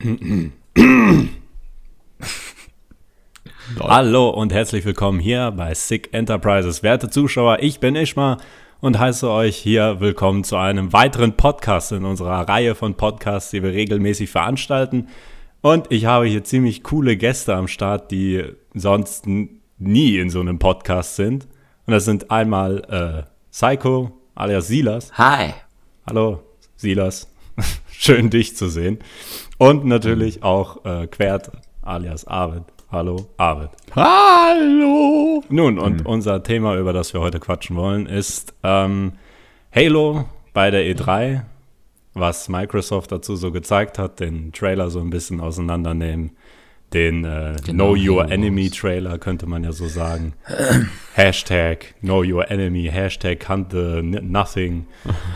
Hallo und herzlich willkommen hier bei Sick Enterprises. Werte Zuschauer, ich bin Ishma und heiße euch hier willkommen zu einem weiteren Podcast in unserer Reihe von Podcasts, die wir regelmäßig veranstalten. Und ich habe hier ziemlich coole Gäste am Start, die sonst nie in so einem Podcast sind. Und das sind einmal Psycho alias Silas. Hi. Hallo Silas, schön dich zu sehen. Und natürlich auch Quert alias Arvid. Hallo Arvid. Hallo. Nun, und unser Thema, über das wir heute quatschen wollen, ist Halo bei der E3, was Microsoft dazu so gezeigt hat, den Trailer so ein bisschen auseinandernehmen, den Know Your Enemy Trailer, könnte man ja so sagen. Hashtag Know Your Enemy, Hashtag Hunt the Nothing.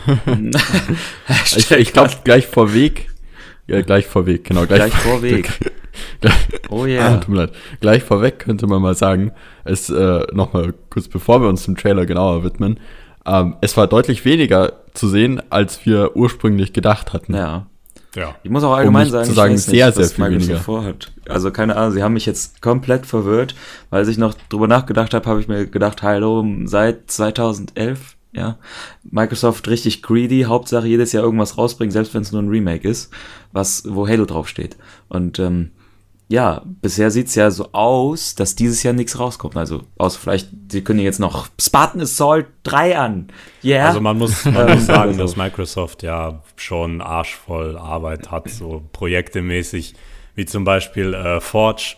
Ich glaube, gleich vorweg. Ja, gleich vorweg, genau. Gleich vorweg. Oh ja. Tut mir leid. Gleich vorweg könnte man mal sagen, es nochmal kurz bevor wir uns dem Trailer genauer widmen, es war deutlich weniger zu sehen, als wir ursprünglich gedacht hatten. Ja. Ja. Ich muss auch allgemein sagen, zu sagen, ich weiß nicht, sehr was viel Microsoft weniger vorhat. Also keine Ahnung, sie haben mich jetzt komplett verwirrt, weil ich noch drüber nachgedacht habe ich mir gedacht, hallo, seit 2011, ja, Microsoft richtig greedy, Hauptsache jedes Jahr irgendwas rausbringen, selbst wenn es nur ein Remake ist, wo Halo draufsteht. Und ja, bisher sieht's ja so aus, dass dieses Jahr nichts rauskommt. Also, außer vielleicht, sie kündigen jetzt noch Spartan Assault 3 an. Yeah. Also man muss sagen, dass Microsoft ja schon arschvoll Arbeit hat, so projektemäßig, wie zum Beispiel Forge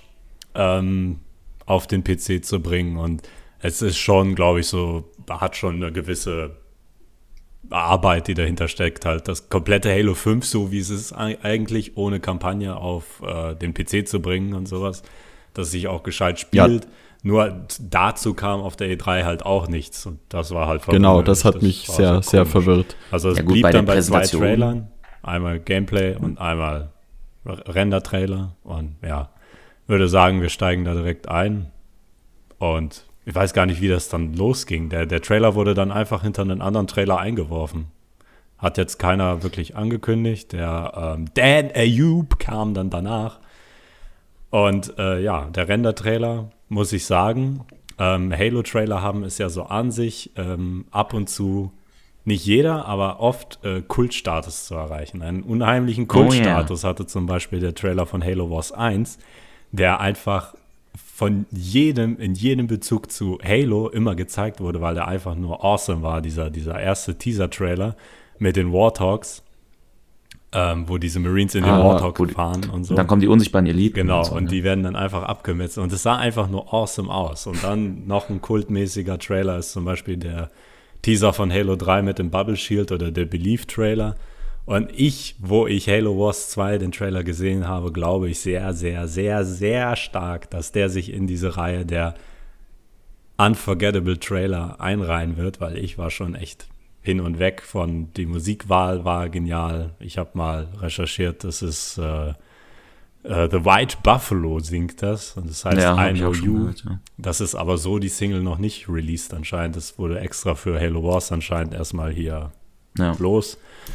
auf den PC zu bringen. Und es ist schon, glaube ich, so, hat schon eine gewisse Arbeit, die dahinter steckt, halt das komplette Halo 5, so wie es ist eigentlich, ohne Kampagne auf den PC zu bringen und sowas, dass sich auch gescheit spielt. Ja. Nur dazu kam auf der E3 halt auch nichts und das war halt verwirrend. Genau, das hat mich sehr, sehr verwirrt. Also es blieb dann bei 2 Trailern, einmal Gameplay und einmal Render-Trailer und ja, würde sagen, wir steigen da direkt ein und ich weiß gar nicht, wie das dann losging. Der Trailer wurde dann einfach hinter einen anderen Trailer eingeworfen. Hat jetzt keiner wirklich angekündigt. Der Dan Ayub kam dann danach. Und ja, der Render-Trailer, muss ich sagen, Halo-Trailer haben es ja so an sich, ab und zu, nicht jeder, aber oft Kultstatus zu erreichen. Einen unheimlichen Kultstatus hatte zum Beispiel der Trailer von Halo Wars 1, der einfach in jedem Bezug zu Halo immer gezeigt wurde, weil der einfach nur awesome war, dieser erste Teaser-Trailer mit den Warthogs, wo diese Marines in den Warthog fahren und so. Und dann kommen die unsichtbaren Eliten. Genau, und, und die werden dann einfach abgemetzelt. Und es sah einfach nur awesome aus. Und dann noch ein kultmäßiger Trailer ist zum Beispiel der Teaser von Halo 3 mit dem Bubble Shield oder der Belief-Trailer. Und wo ich Halo Wars 2 den Trailer gesehen habe, glaube ich sehr, sehr, sehr, sehr stark, dass der sich in diese Reihe der Unforgettable Trailer einreihen wird, weil ich war schon echt hin und weg von, die Musikwahl war genial. Ich habe mal recherchiert, das ist The White Buffalo singt das und das heißt I Know You. Gehört, ja. Das ist aber so die Single noch nicht released anscheinend. Das wurde extra für Halo Wars anscheinend erstmal hier los.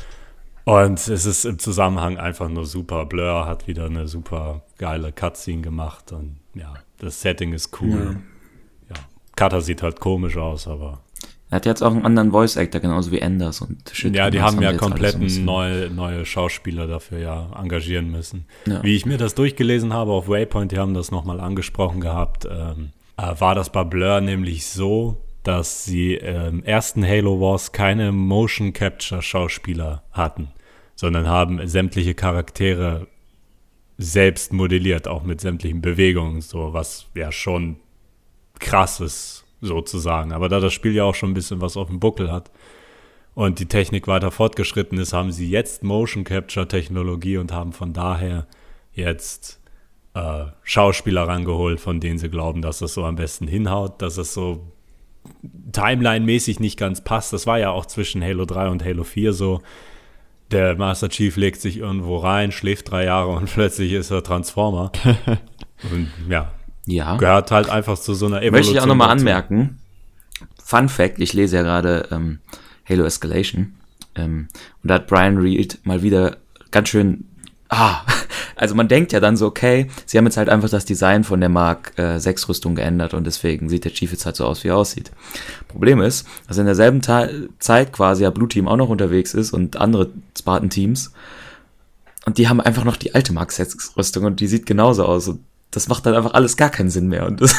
Und es ist im Zusammenhang einfach nur super. Blur hat wieder eine super geile Cutscene gemacht und ja, das Setting ist cool. Ja. Cutter sieht halt komisch aus, aber... Er hat jetzt auch einen anderen Voice-Actor, genauso wie Enders und Shit. Ja, die haben ja komplett neue Schauspieler dafür engagieren müssen. Ja. Wie ich mir das durchgelesen habe auf Waypoint, die haben das nochmal angesprochen gehabt, war das bei Blur nämlich so, dass sie im ersten Halo Wars keine Motion-Capture-Schauspieler hatten, sondern haben sämtliche Charaktere selbst modelliert, auch mit sämtlichen Bewegungen, so was ja schon krass ist, sozusagen. Aber da das Spiel ja auch schon ein bisschen was auf dem Buckel hat und die Technik weiter fortgeschritten ist, haben sie jetzt Motion-Capture-Technologie und haben von daher jetzt Schauspieler rangeholt, von denen sie glauben, dass das so am besten hinhaut, dass es so Timeline-mäßig nicht ganz passt. Das war ja auch zwischen Halo 3 und Halo 4 so. Der Master Chief legt sich irgendwo rein, schläft 3 Jahre und plötzlich ist er Transformer. Und ja, gehört halt einfach zu so einer Evolution. Möchte ich auch nochmal anmerken, Fun Fact, ich lese ja gerade Halo Escalation und da hat Brian Reed mal wieder ganz schön also man denkt ja dann so, okay, sie haben jetzt halt einfach das Design von der Mark 6 Rüstung geändert und deswegen sieht der Chief jetzt halt so aus, wie er aussieht. Problem ist, dass in derselben Zeit quasi ja Blue Team auch noch unterwegs ist und andere Spartan-Teams und die haben einfach noch die alte Mark 6 Rüstung und die sieht genauso aus und das macht dann einfach alles gar keinen Sinn mehr. Und das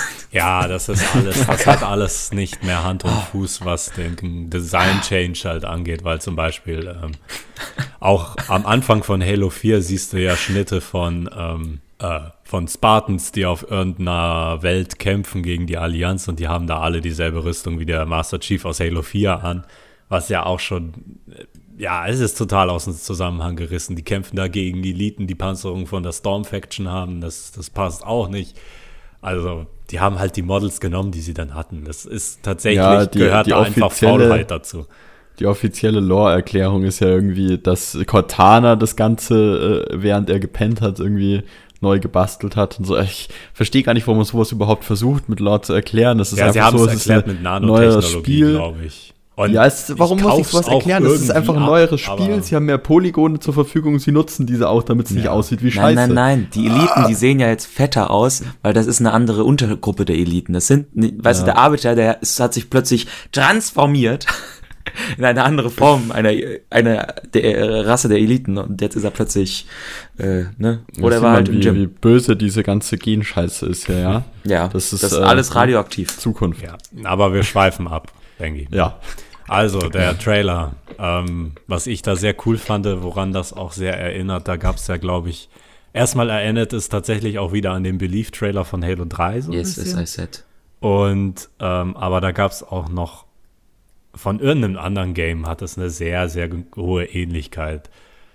hat alles nicht mehr Hand und Fuß, was den Design-Change halt angeht, weil zum Beispiel auch am Anfang von Halo 4 siehst du ja Schnitte von Spartans, die auf irgendeiner Welt kämpfen gegen die Allianz und die haben da alle dieselbe Rüstung wie der Master Chief aus Halo 4 an, was ja auch schon... Ja, es ist total aus dem Zusammenhang gerissen. Die kämpfen da gegen Eliten, die Panzerung von der Storm-Faction haben. Das passt auch nicht. Also, die haben halt die Models genommen, die sie dann hatten. Das ist tatsächlich, gehört da einfach Faulheit dazu. Die offizielle Lore-Erklärung ist ja irgendwie, dass Cortana das Ganze, während er gepennt hat, irgendwie neu gebastelt hat und so. Ich verstehe gar nicht, warum man sowas überhaupt versucht, mit Lore zu erklären. Das ist ja, einfach sie haben es erklärt mit Nanotechnologie, glaube ich. Und ja, warum muss ich sowas erklären? Das ist einfach ein neueres Spiel. Sie haben mehr Polygone zur Verfügung. Sie nutzen diese auch, damit es nicht aussieht wie Scheiße. Nein. Die Eliten, die sehen ja jetzt fetter aus, weil das ist eine andere Untergruppe der Eliten. Das sind, weißt du, der Arbiter, hat sich plötzlich transformiert in eine andere Form, eine der Rasse der Eliten. Und jetzt ist er plötzlich, Oder war halt im Gym. Wie böse diese ganze Genscheiße ist, ja. Ja, das ist alles radioaktiv. Zukunft. Ja, aber wir schweifen ab, denke ich. Ja. Also, der Trailer, was ich da sehr cool fand, woran das auch sehr erinnert, da gab es ja, glaube ich, erstmal erinnert es tatsächlich auch wieder an den Belief-Trailer von Halo 3. So yes, as I said. Und, aber da gab es auch noch, von irgendeinem anderen Game hat es eine sehr, sehr hohe Ähnlichkeit,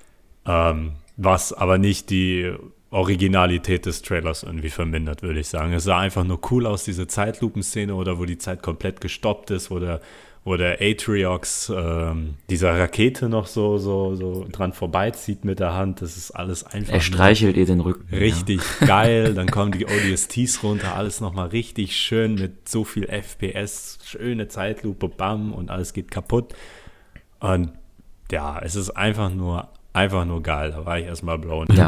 was aber nicht die Originalität des Trailers irgendwie vermindert, würde ich sagen. Es sah einfach nur cool aus, diese Zeitlupenszene, oder wo die Zeit komplett gestoppt ist, wo der Atriox dieser Rakete noch so dran vorbeizieht mit der Hand. Das ist alles einfach. Er streichelt ihr den Rücken. Richtig geil. Dann kommen die ODSTs runter, alles nochmal richtig schön mit so viel FPS, schöne Zeitlupe, bam, und alles geht kaputt. Und ja, es ist einfach nur geil. Da war ich erstmal blown. Ja.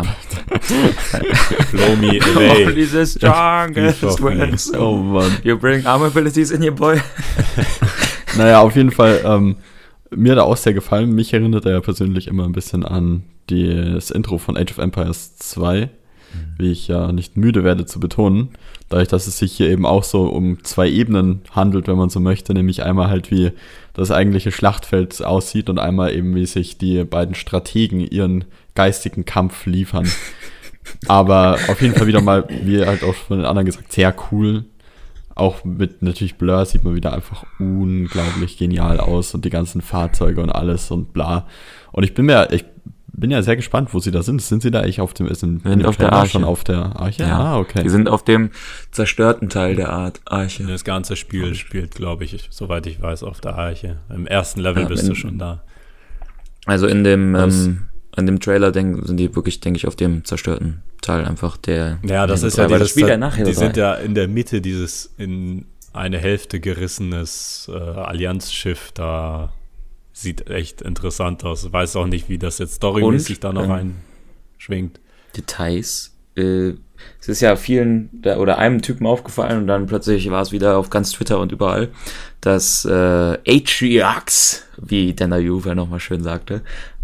Blow me away. Only the strongest words. Oh Mann. You bring arm abilities in your boy. Naja, auf jeden Fall, mir hat er auch sehr gefallen. Mich erinnert er ja persönlich immer ein bisschen an das Intro von Age of Empires 2, wie ich ja nicht müde werde zu betonen. Dadurch, dass es sich hier eben auch so um 2 Ebenen handelt, wenn man so möchte, nämlich einmal halt, wie das eigentliche Schlachtfeld aussieht und einmal eben, wie sich die beiden Strategen ihren geistigen Kampf liefern. Aber auf jeden Fall wieder mal, wie halt auch von den anderen gesagt, sehr cool. Auch mit natürlich Blur sieht man wieder einfach unglaublich genial aus und die ganzen Fahrzeuge und alles und bla. Und ich bin ja sehr gespannt, wo sie da sind. Sind sie da eigentlich auf der Arche. Schon auf der Arche? Ja, ah, okay. Die sind auf dem zerstörten Teil der Arche. Das ganze Spiel spielt, glaube ich, soweit ich weiß, auf der Arche. Im ersten Level bist du schon da. Also in dem Trailer sind die wirklich, denke ich, auf dem zerstörten Teil einfach der. Ja, das ist ja das Spiel ja nachher. Die sind ja in der Mitte dieses in eine Hälfte gerissenes Allianzschiff da. Sieht echt interessant aus. Weiß auch nicht, wie das jetzt storymäßig da noch einschwingt. Details. Es ist ja vielen oder einem Typen aufgefallen und dann plötzlich war es wieder auf ganz Twitter und überall, dass Atriox, wie Dana Juve nochmal schön sagte,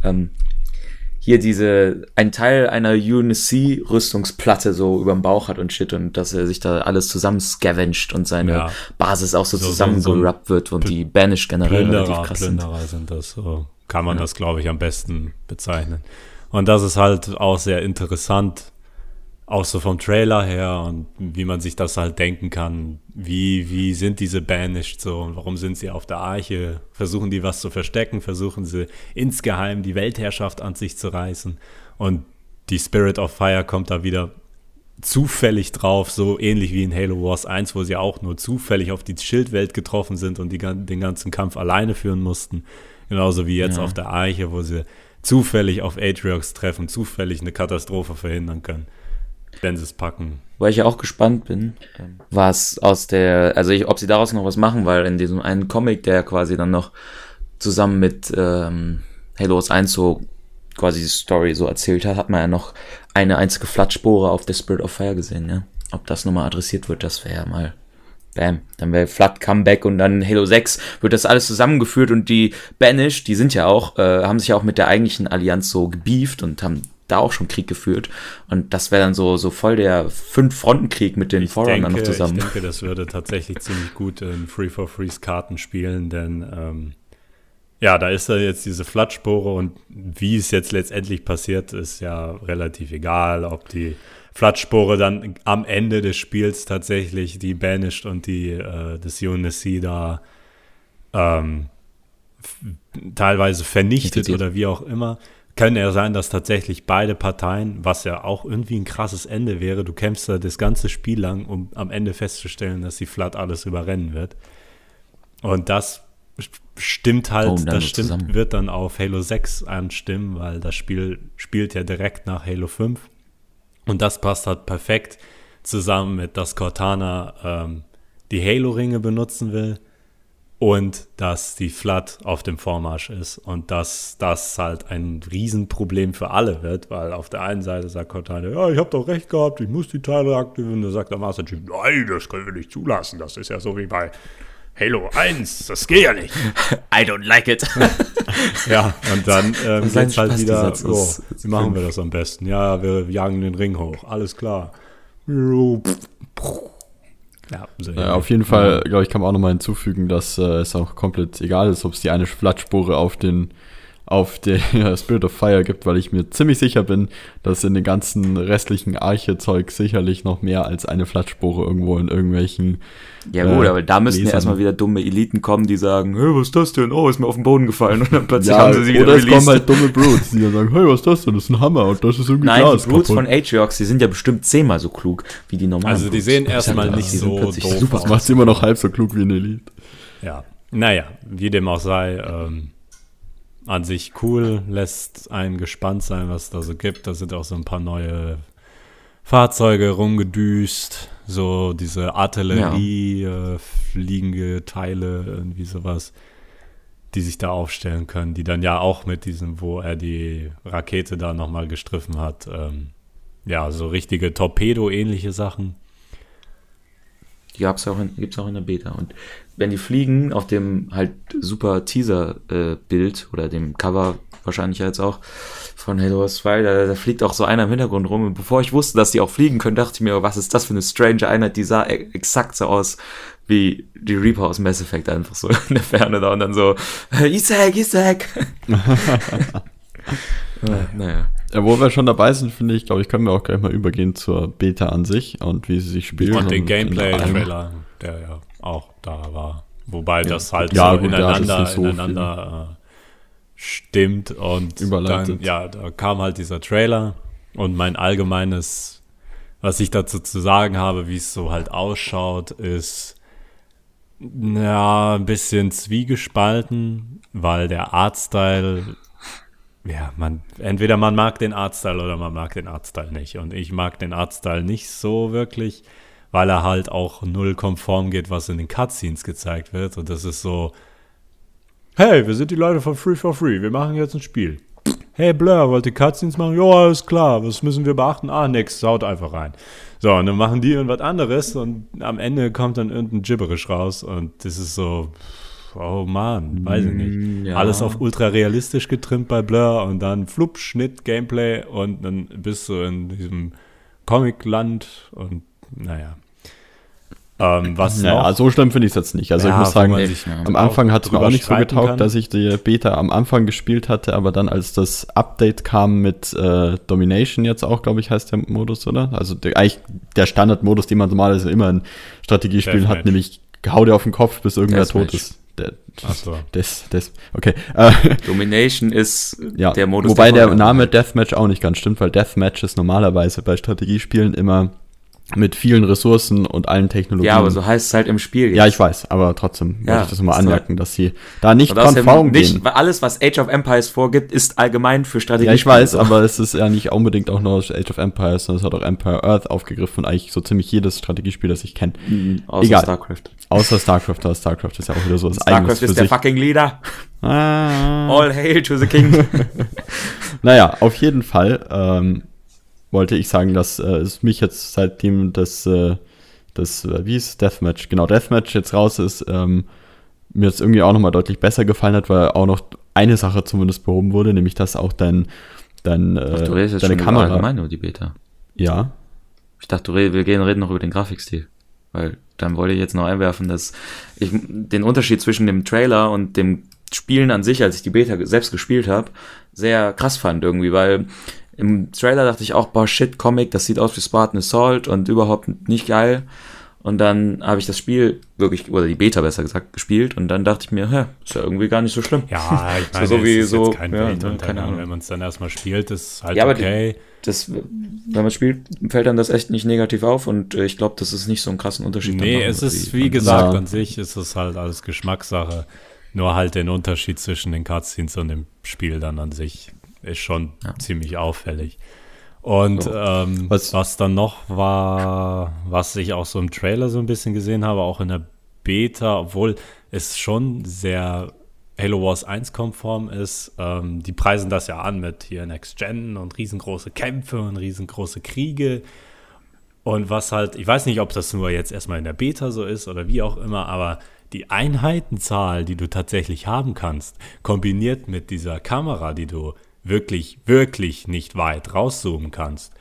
hier ein Teil einer UNSC-Rüstungsplatte so überm Bauch hat und shit und dass er sich da alles zusammen scavenged und seine Basis auch so zusammengerappt wird und die Banish generell relativ krass sind. Plünderer sind das, so kann man das, glaube ich, am besten bezeichnen. Und das ist halt auch sehr interessant, auch so vom Trailer her und wie man sich das halt denken kann, wie sind diese Banished so und warum sind sie auf der Arche? Versuchen die was zu verstecken? Versuchen sie insgeheim die Weltherrschaft an sich zu reißen? Und die Spirit of Fire kommt da wieder zufällig drauf, so ähnlich wie in Halo Wars 1, wo sie auch nur zufällig auf die Schildwelt getroffen sind und den ganzen Kampf alleine führen mussten. Genauso wie jetzt auf der Arche, wo sie zufällig auf Atriox treffen, zufällig eine Katastrophe verhindern können, wenn sie es packen. Weil ich ja auch gespannt bin, was ob sie daraus noch was machen, weil in diesem einen Comic, der quasi dann noch zusammen mit Halo Wars 1 so quasi die Story so erzählt hat, hat man ja noch eine einzige Flood-Spore auf der Spirit of Fire gesehen, ja. Ob das nochmal adressiert wird, das wäre ja mal bam. Dann wäre Flood Comeback und dann Halo 6 wird das alles zusammengeführt und die Banished, die sind ja auch, haben sich ja auch mit der eigentlichen Allianz so gebieft und haben da auch schon Krieg geführt. Und das wäre dann so voll der 5-Fronten-Krieg mit den Forerunnern noch zusammen. Ich denke, das würde tatsächlich ziemlich gut in Free-for-Frees Karten spielen, denn da ist da jetzt diese Flood-Spore und wie es jetzt letztendlich passiert, ist ja relativ egal, ob die Flood-Spore dann am Ende des Spiels tatsächlich die Banished und die das UNSC da teilweise vernichtet oder wie auch immer. Kann ja sein, dass tatsächlich beide Parteien, was ja auch irgendwie ein krasses Ende wäre, du kämpfst da das ganze Spiel lang, um am Ende festzustellen, dass die Flood alles überrennen wird. Und das stimmt halt, wird dann auf Halo 6 anstimmen, weil das Spiel spielt ja direkt nach Halo 5. Und das passt halt perfekt zusammen mit, dass Cortana die Halo-Ringe benutzen will und dass die Flood auf dem Vormarsch ist und dass das halt ein Riesenproblem für alle wird, weil auf der einen Seite sagt Cortana, ja, ich habe doch recht gehabt, ich muss die Teile aktivieren, und dann sagt der Master Chief, nein, das können wir nicht zulassen, das ist ja so wie bei Halo 1, das geht ja nicht. I don't like it. Ja, und dann geht's halt wieder, wie machen wir das am besten? Ja, wir jagen den Ring hoch, alles klar. Ja, auf jeden Fall, glaube ich, kann man auch nochmal hinzufügen, dass es auch komplett egal ist, ob es die eine Flood-Spore auf der Spirit of Fire gibt, weil ich mir ziemlich sicher bin, dass in den ganzen restlichen Arche-Zeug sicherlich noch mehr als eine Flood-Spore irgendwo in irgendwelchen ja gut, aber da müssen ja erstmal wieder dumme Eliten kommen, die sagen, hey, was ist das denn? Oh, ist mir auf den Boden gefallen und dann plötzlich haben sie wieder released. Oder es kommen halt dumme Brutes, die dann sagen, hey, was ist das denn? Das ist ein Hammer und das ist irgendwie Nein, die Brutes von Atriox, die sind ja bestimmt 10-mal so klug wie die normalen Also die Brutes. Sehen erstmal nicht so doof aus. Das macht sie immer noch halb so klug wie eine Elite. Ja, naja, wie dem auch sei, an sich cool, lässt einen gespannt sein, was es da so gibt. Da sind auch so ein paar neue Fahrzeuge rumgedüst, so diese Artillerie, fliegende Teile, irgendwie sowas, die sich da aufstellen können, die dann ja auch mit diesem, wo er die Rakete da nochmal gestriffen hat, so richtige Torpedo-ähnliche Sachen. Die gibt's auch in der Beta. Und wenn die fliegen, auf dem halt super Teaser-Bild oder dem Cover wahrscheinlich jetzt auch von Halo 2, da fliegt auch so einer im Hintergrund rum. Und bevor ich wusste, dass die auch fliegen können, dachte ich mir, was ist das für eine strange Einheit? Die sah exakt so aus wie die Reaper aus Mass Effect, einfach so in der Ferne da und dann so, Isaac. Naja. Ja, wo wir schon dabei sind, finde ich, glaube ich, können wir auch gleich mal übergehen zur Beta an sich und wie sie sich spielt. Und den Gameplay-Trailer, der ja auch da war. Wobei das halt so ineinander stimmt und dann, da kam halt dieser Trailer und mein allgemeines, was ich dazu zu sagen habe, wie es so halt ausschaut, ist ein bisschen zwiegespalten, weil der Artstyle, entweder man mag den Artstyle oder man mag den Artstyle nicht. Und ich mag den Artstyle nicht so wirklich, weil er halt auch null konform geht, was in den Cutscenes gezeigt wird. Und das ist so, hey, wir sind die Leute von Free for Free, wir machen jetzt ein Spiel. Hey Blur, wollt ihr Cutscenes machen? Ja, alles klar, was müssen wir beachten? Nix, haut einfach rein. So, und dann machen die irgendwas anderes und am Ende kommt dann irgendein Gibberish raus und das ist so, oh Mann, weiß ich nicht. Ja. Alles auf ultra realistisch getrimmt bei Blur und dann Flup, Schnitt, Gameplay und dann bist du in diesem Comic-Land und naja. Was noch? So schlimm finde ich es jetzt nicht. Also ich muss sagen, am Anfang hat es mir auch nicht so getaugt, dass ich die Beta am Anfang gespielt hatte, aber dann als das Update kam mit Domination jetzt auch, glaube ich, heißt der Modus, oder? Also eigentlich der Standardmodus, den man normalerweise immer in Strategiespielen hat, nämlich hau dir auf den Kopf, bis irgendwer tot ist. Okay. Domination ist der Modus. Wobei der Name Deathmatch auch nicht ganz stimmt, weil Deathmatch ist normalerweise bei Strategiespielen immer mit vielen Ressourcen und allen Technologien. Ja, aber so heißt es halt im Spiel jetzt. Ja, ich weiß, aber trotzdem wollte ich das mal anmerken, dass sie da nicht konform gehen. Alles, was Age of Empires vorgibt, ist allgemein für Strategie. Ja, ich weiß, aber es ist ja nicht unbedingt auch nur Age of Empires, sondern es hat auch Empire Earth aufgegriffen und eigentlich so ziemlich jedes Strategiespiel, das ich kenne. Außer StarCraft. Außer StarCraft, aber StarCraft ist ja auch wieder so was Eigenes für sich. StarCraft ist der fucking Leader. All hail to the king. Naja, auf jeden Fall wollte ich sagen, dass es mich jetzt seitdem das wie hieß Deathmatch, genau, Deathmatch jetzt raus ist, mir jetzt irgendwie auch nochmal deutlich besser gefallen hat, weil auch noch eine Sache zumindest behoben wurde, nämlich dass auch deine redest jetzt Kamera. Allgemein über die Beta. Ja. Ich dachte, wir reden noch über den Grafikstil, weil dann wollte ich jetzt noch einwerfen, dass ich den Unterschied zwischen dem Trailer und dem Spielen an sich, als ich die Beta selbst gespielt habe, sehr krass fand irgendwie, weil im Trailer dachte ich auch, boah, shit, Comic, das sieht aus wie Spartan Assault und überhaupt nicht geil. Und dann habe ich das Spiel wirklich, oder die Beta besser gesagt, gespielt und dann dachte ich mir, ist ja irgendwie gar nicht so schlimm. Ja, ich meine, so wie es ist so, jetzt kein Weltuntergang. Wenn man es dann erstmal spielt, ist halt okay. Wenn man spielt, fällt dann das echt nicht negativ auf und ich glaube, das ist nicht so einen krassen Unterschied. Nee, es ist, wie gesagt, an sich ist es halt alles Geschmackssache. Nur halt den Unterschied zwischen den Cutscenes und dem Spiel dann an sich ist schon ziemlich auffällig. Und was dann noch war, was ich auch so im Trailer so ein bisschen gesehen habe, auch in der Beta, obwohl es schon sehr Halo Wars 1 konform ist, die preisen das ja an mit hier Next Gen und riesengroße Kämpfe und riesengroße Kriege. Und was halt, ich weiß nicht, ob das nur jetzt erstmal in der Beta so ist oder wie auch immer, aber die Einheitenzahl, die du tatsächlich haben kannst, kombiniert mit dieser Kamera, die du wirklich, wirklich nicht weit rauszoomen kannst,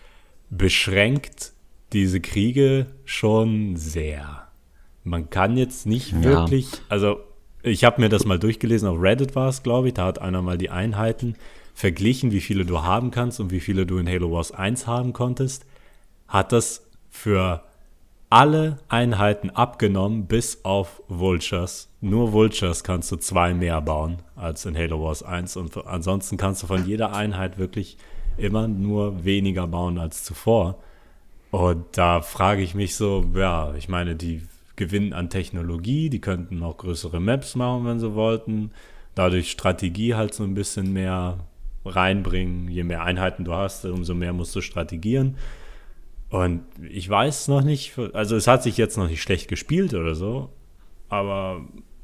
beschränkt diese Kriege schon sehr. Man kann jetzt nicht wirklich, also ich habe mir das mal durchgelesen, auf Reddit war es, glaube ich, da hat einer mal die Einheiten verglichen, wie viele du haben kannst und wie viele du in Halo Wars 1 haben konntest, hat das für alle Einheiten abgenommen, bis auf Vultures. Nur Vultures kannst du 2 mehr bauen als in Halo Wars 1 und ansonsten kannst du von jeder Einheit wirklich immer nur weniger bauen als zuvor. Und da frage ich mich so, ja, ich meine, die gewinnen an Technologie, die könnten auch größere Maps machen, wenn sie wollten, dadurch Strategie halt so ein bisschen mehr reinbringen. Je mehr Einheiten du hast, umso mehr musst du strategieren. Und ich weiß noch nicht, also es hat sich jetzt noch nicht schlecht gespielt oder so, aber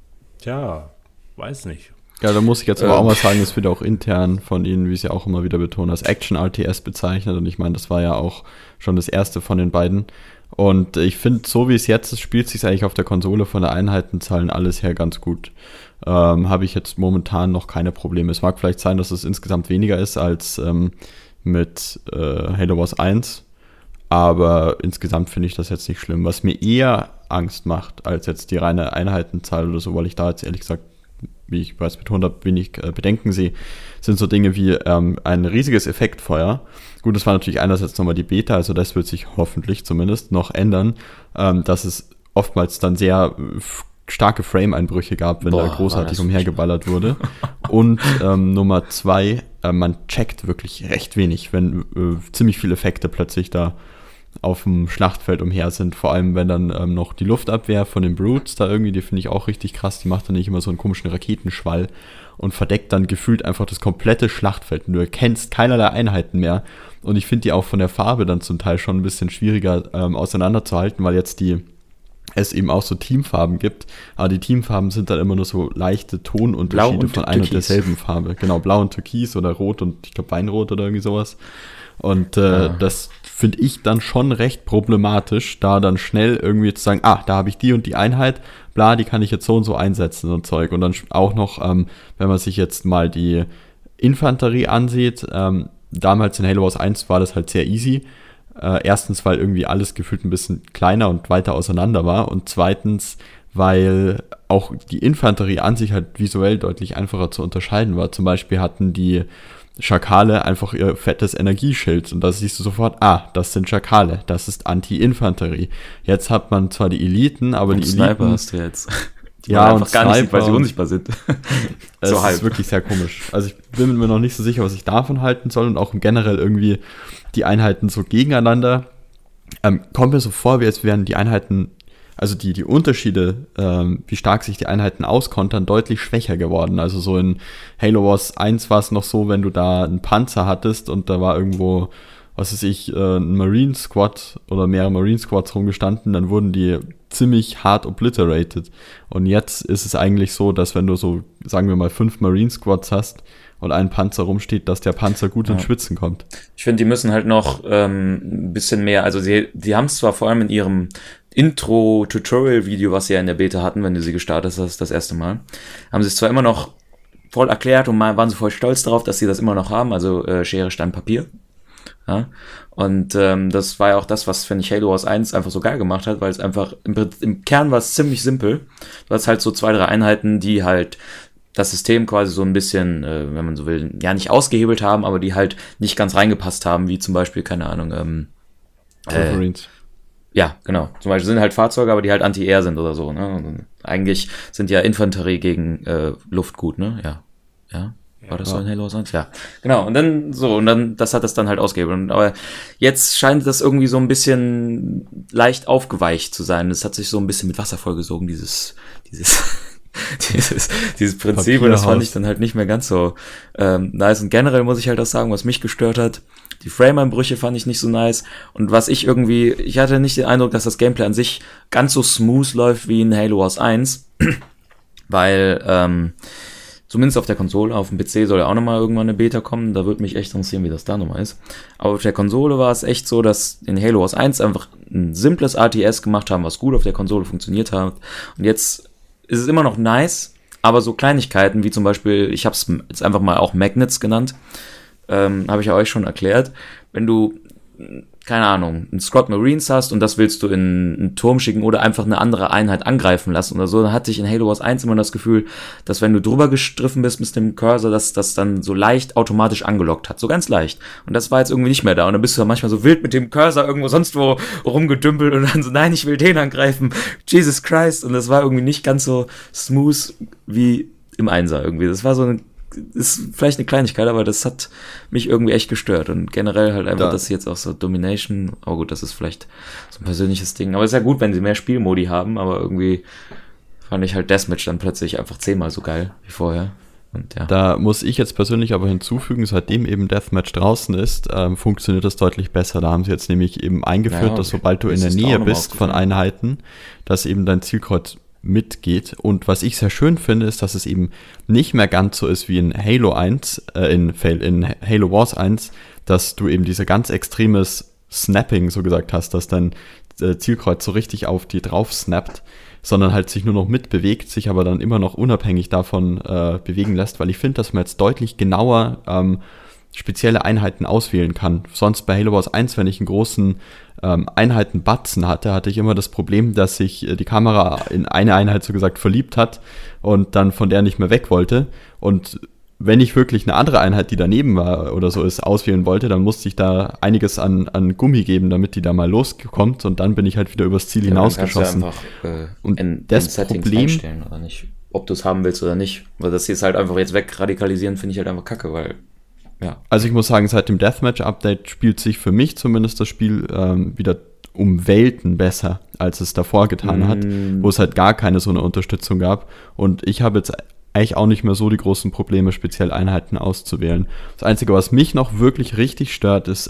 weiß nicht. Ja, da muss ich jetzt aber auch mal sagen, es wird auch intern von ihnen, wie sie auch immer wieder betonen, als Action-RTS bezeichnet und ich meine, das war ja auch schon das erste von den beiden und ich finde, so wie es jetzt ist, spielt es sich eigentlich auf der Konsole von der Einheitenzahlen alles her ganz gut. Habe ich jetzt momentan noch keine Probleme. Es mag vielleicht sein, dass es insgesamt weniger ist als mit Halo Wars 1, aber insgesamt finde ich das jetzt nicht schlimm. Was mir eher Angst macht, als jetzt die reine Einheitenzahl oder so, weil ich da jetzt ehrlich gesagt, wie ich bereits betont habe, wenig Bedenken sehe, sind so Dinge wie ein riesiges Effektfeuer. Gut, das war natürlich einerseits nochmal die Beta, also das wird sich hoffentlich zumindest noch ändern, dass es oftmals dann sehr starke Frame-Einbrüche gab, wenn da großartig umhergeballert wurde. Und Nummer 2, man checkt wirklich recht wenig, wenn ziemlich viele Effekte plötzlich da auf dem Schlachtfeld umher sind, vor allem wenn dann noch die Luftabwehr von den Brutes da irgendwie, die finde ich auch richtig krass, die macht dann nicht immer so einen komischen Raketenschwall und verdeckt dann gefühlt einfach das komplette Schlachtfeld und du erkennst keinerlei Einheiten mehr und ich finde die auch von der Farbe dann zum Teil schon ein bisschen schwieriger auseinanderzuhalten, weil jetzt es eben auch so Teamfarben gibt, aber die Teamfarben sind dann immer nur so leichte Tonunterschiede von einer und derselben Farbe. Genau, blau und türkis oder rot und ich glaube Weinrot oder irgendwie sowas. Und das finde ich dann schon recht problematisch, da dann schnell irgendwie zu sagen, da habe ich die und die Einheit, bla, die kann ich jetzt so und so einsetzen und Zeug. Und dann auch noch, wenn man sich jetzt mal die Infanterie ansieht, damals in Halo Wars 1 war das halt sehr easy. Erstens, weil irgendwie alles gefühlt ein bisschen kleiner und weiter auseinander war und zweitens, weil auch die Infanterie an sich halt visuell deutlich einfacher zu unterscheiden war. Zum Beispiel hatten die Schakale einfach ihr fettes Energieschild und da siehst du sofort, das sind Schakale, das ist Anti-Infanterie. Jetzt hat man zwar die Eliten, aber und die Sniper Eliten... hast du jetzt. Die ja, und gar nicht, weil sie unsichtbar sind. Es so ist wirklich sehr komisch. Also ich bin mir noch nicht so sicher, was ich davon halten soll und auch generell irgendwie die Einheiten so gegeneinander. kommt mir so vor, wie als wären die Einheiten, also die Unterschiede, wie stark sich die Einheiten auskontern, deutlich schwächer geworden. Also so in Halo Wars 1 war es noch so, wenn du da einen Panzer hattest und da war irgendwo, was weiß ich, ein Marine Squad oder mehrere Marine Squads rumgestanden, dann wurden die ziemlich hart obliterated. Und jetzt ist es eigentlich so, dass wenn du so, sagen wir mal, 5 Marine Squads hast und ein Panzer rumsteht, dass der Panzer gut ins Schwitzen kommt. Ich finde, die müssen halt noch ein bisschen mehr, also die haben es zwar vor allem in ihrem Intro-Tutorial-Video, was sie ja in der Beta hatten, wenn du sie gestartet hast, das erste Mal, haben sie es zwar immer noch voll erklärt und waren sie voll stolz darauf, dass sie das immer noch haben, also Schere, Stein, Papier. Ja? Und das war ja auch das, was, finde ich, Halo Wars 1 einfach so geil gemacht hat, weil es einfach, im Kern war es ziemlich simpel. Du hast halt so 2, 3 Einheiten, die halt das System quasi so ein bisschen, wenn man so will, ja nicht ausgehebelt haben, aber die halt nicht ganz reingepasst haben, wie zum Beispiel, keine Ahnung, Wolverines. Ja, genau. Zum Beispiel sind halt Fahrzeuge, aber die halt Anti-Air sind oder so, ne? Und eigentlich sind ja Infanterie gegen Luft gut, ne? Ja. War das so in Halo Wars 1? Ja. Genau. Und dann, das hat das dann halt ausgehebelt. Aber jetzt scheint das irgendwie so ein bisschen leicht aufgeweicht zu sein. Das hat sich so ein bisschen mit Wasser vollgesogen, dieses Prinzip. Und das fand ich dann halt nicht mehr ganz so nice. Und generell muss ich halt auch sagen, was mich gestört hat, die Frame-Einbrüche fand ich nicht so nice. Und ich hatte nicht den Eindruck, dass das Gameplay an sich ganz so smooth läuft wie in Halo Wars 1. Weil, zumindest auf der Konsole, auf dem PC soll ja auch nochmal irgendwann eine Beta kommen. Da würde mich echt interessieren, wie das da nochmal ist. Aber auf der Konsole war es echt so, dass in Halo Wars 1 einfach ein simples RTS gemacht haben, was gut auf der Konsole funktioniert hat. Und jetzt ist es immer noch nice, aber so Kleinigkeiten wie zum Beispiel, ich habe es jetzt einfach mal auch Magnets genannt, habe ich ja euch schon erklärt. Wenn du, keine Ahnung, einen Squad Marines hast und das willst du in einen Turm schicken oder einfach eine andere Einheit angreifen lassen oder so, dann hatte ich in Halo Wars 1 immer das Gefühl, dass wenn du drüber gestriffen bist mit dem Cursor, dass das dann so leicht automatisch angelockt hat, so ganz leicht. Und das war jetzt irgendwie nicht mehr da und dann bist du dann manchmal so wild mit dem Cursor irgendwo sonst wo rumgedümpelt und dann so, nein, ich will den angreifen, Jesus Christ, und das war irgendwie nicht ganz so smooth wie im Einser irgendwie. Das war so ist vielleicht eine Kleinigkeit, aber das hat mich irgendwie echt gestört und generell halt einfach, dass sie jetzt auch so Domination, oh gut, das ist vielleicht so ein persönliches Ding, aber ist ja gut, wenn sie mehr Spielmodi haben, aber irgendwie fand ich halt Deathmatch dann plötzlich einfach 10-mal so geil wie vorher. Und ja. Da muss ich jetzt persönlich aber hinzufügen, seitdem eben Deathmatch draußen ist, funktioniert das deutlich besser. Da haben sie jetzt nämlich eben eingeführt, dass sobald du in der Nähe bist von Einheiten, dass eben dein Zielkreuz mitgeht. Und was ich sehr schön finde, ist, dass es eben nicht mehr ganz so ist wie in Halo 1, in Halo Wars 1, dass du eben diese ganz extremes Snapping so gesagt hast, dass dein Zielkreuz so richtig auf die drauf snappt, sondern halt sich nur noch mitbewegt, sich aber dann immer noch unabhängig davon bewegen lässt, weil ich finde, dass man jetzt deutlich genauer spezielle Einheiten auswählen kann. Sonst bei Halo Wars 1, wenn ich einen großen Einheiten-Batzen hatte ich immer das Problem, dass sich die Kamera in eine Einheit so gesagt verliebt hat und dann von der nicht mehr weg wollte. Und wenn ich wirklich eine andere Einheit, die daneben war oder so ist, auswählen wollte, dann musste ich da einiges an Gummi geben, damit die da mal loskommt und dann bin ich halt wieder übers Ziel hinausgeschossen. Ja, einfach, und das Problem einstellen oder nicht, ob du es haben willst oder nicht. Weil das jetzt halt einfach jetzt wegradikalisieren, finde ich halt einfach kacke, weil ja. Also ich muss sagen, seit dem Deathmatch-Update spielt sich für mich zumindest das Spiel wieder um Welten besser, als es davor getan hat, wo es halt gar keine so eine Unterstützung gab. Und ich habe jetzt eigentlich auch nicht mehr so die großen Probleme, speziell Einheiten auszuwählen. Das Einzige, was mich noch wirklich richtig stört, ist,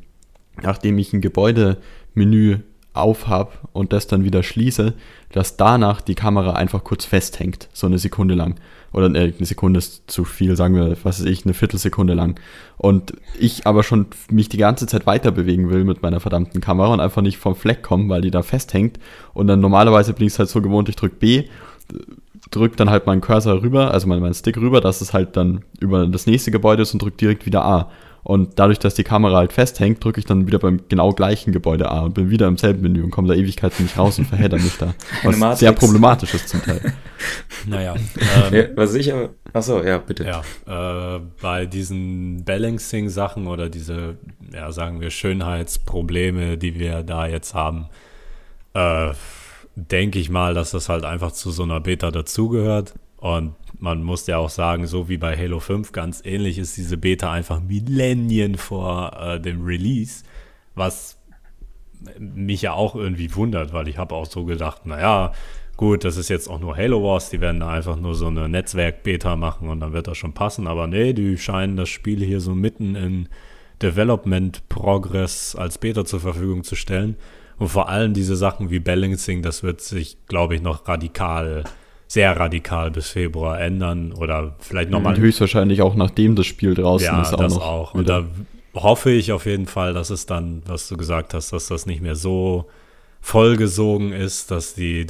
nachdem ich ein Gebäudemenü aufhab und das dann wieder schließe, dass danach die Kamera einfach kurz festhängt, so eine Sekunde lang. Oder eine Sekunde ist zu viel, sagen wir, was weiß ich, eine Viertelsekunde lang. Und ich aber schon mich die ganze Zeit weiter bewegen will mit meiner verdammten Kamera und einfach nicht vom Fleck kommen, weil die da festhängt. Und dann normalerweise bin ich es halt so gewohnt, ich drücke B, drücke dann halt meinen Cursor rüber, also meinen Stick rüber, dass es halt dann über das nächste Gebäude ist und drücke direkt wieder A. Und dadurch, dass die Kamera halt festhängt, drücke ich dann wieder beim genau gleichen Gebäude A und bin wieder im selben Menü und komme da Ewigkeiten nicht raus und verhedder mich da. Was sehr problematisch ist zum Teil. Naja. Was ich aber... Achso, ja, bitte. Ja, bei diesen Balancing-Sachen oder diese, ja, sagen wir, Schönheitsprobleme, die wir da jetzt haben, denke ich mal, dass das halt einfach zu so einer Beta dazugehört. Und man muss ja auch sagen, so wie bei Halo 5, ganz ähnlich ist diese Beta einfach Millennien vor dem Release, was mich ja auch irgendwie wundert, weil ich habe auch so gedacht, naja, gut, das ist jetzt auch nur Halo Wars, die werden da einfach nur so eine Netzwerk-Beta machen und dann wird das schon passen, aber nee, die scheinen das Spiel hier so mitten in Development-Progress als Beta zur Verfügung zu stellen und vor allem diese Sachen wie Balancing, das wird sich, glaube ich, noch sehr radikal bis Februar ändern oder vielleicht nochmal. Höchstwahrscheinlich auch nachdem das Spiel draußen ist. Ja, das auch. Und da hoffe ich auf jeden Fall, dass es dann, was du gesagt hast, dass das nicht mehr so vollgesogen ist, dass die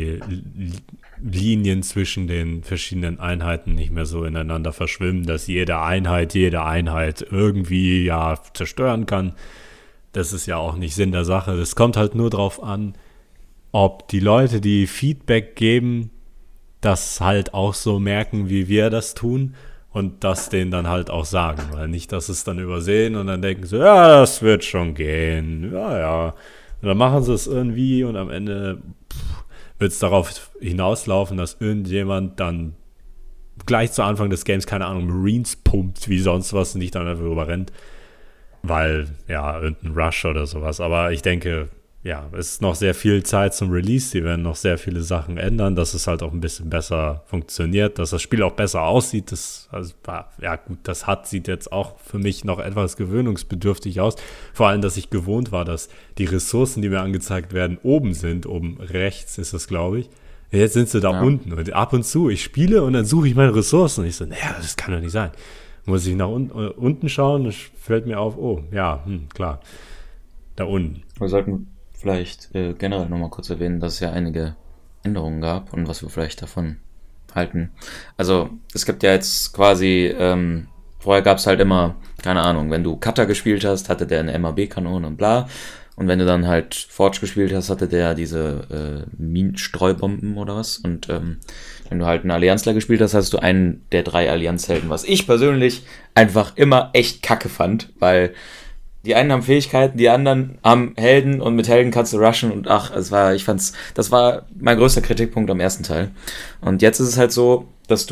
Linien zwischen den verschiedenen Einheiten nicht mehr so ineinander verschwimmen, dass jede Einheit irgendwie ja zerstören kann. Das ist ja auch nicht Sinn der Sache. Das kommt halt nur drauf an, ob die Leute, die Feedback geben, das halt auch so merken, wie wir das tun und das denen dann halt auch sagen, weil nicht, dass es dann übersehen und dann denken sie, ja, das wird schon gehen, ja. Und dann machen sie es irgendwie und am Ende wird es darauf hinauslaufen, dass irgendjemand dann gleich zu Anfang des Games, keine Ahnung, Marines pumpt, wie sonst was, und nicht dann einfach überrennt, weil, ja, irgendein Rush oder sowas. Aber ich denke, ja, es ist noch sehr viel Zeit zum Release, die werden noch sehr viele Sachen ändern, dass es halt auch ein bisschen besser funktioniert, dass das Spiel auch besser aussieht. Sieht jetzt auch für mich noch etwas gewöhnungsbedürftig aus. Vor allem, dass ich gewohnt war, dass die Ressourcen, die mir angezeigt werden, oben sind. Oben rechts ist das, glaube ich. Jetzt sind sie da unten. Und ab und zu, ich spiele und dann suche ich meine Ressourcen. Und ich so, naja, das kann doch nicht sein. Muss ich nach unten schauen, das fällt mir auf, oh, ja, klar, da unten. Wir sollten vielleicht generell nochmal kurz erwähnen, dass es ja einige Änderungen gab und was wir vielleicht davon halten. Also es gibt ja jetzt quasi, vorher gab es halt immer, keine Ahnung, wenn du Cutter gespielt hast, hatte der eine MAB-Kanone und bla. Und wenn du dann halt Forge gespielt hast, hatte der diese Minenstreubomben oder was. Und wenn du halt einen Allianzler gespielt hast, hast du einen der 3 Allianzhelden, was ich persönlich einfach immer echt kacke fand, weil die einen haben Fähigkeiten, die anderen haben Helden und mit Helden kannst du rushen und das war mein größter Kritikpunkt am ersten Teil. Und jetzt ist es halt so,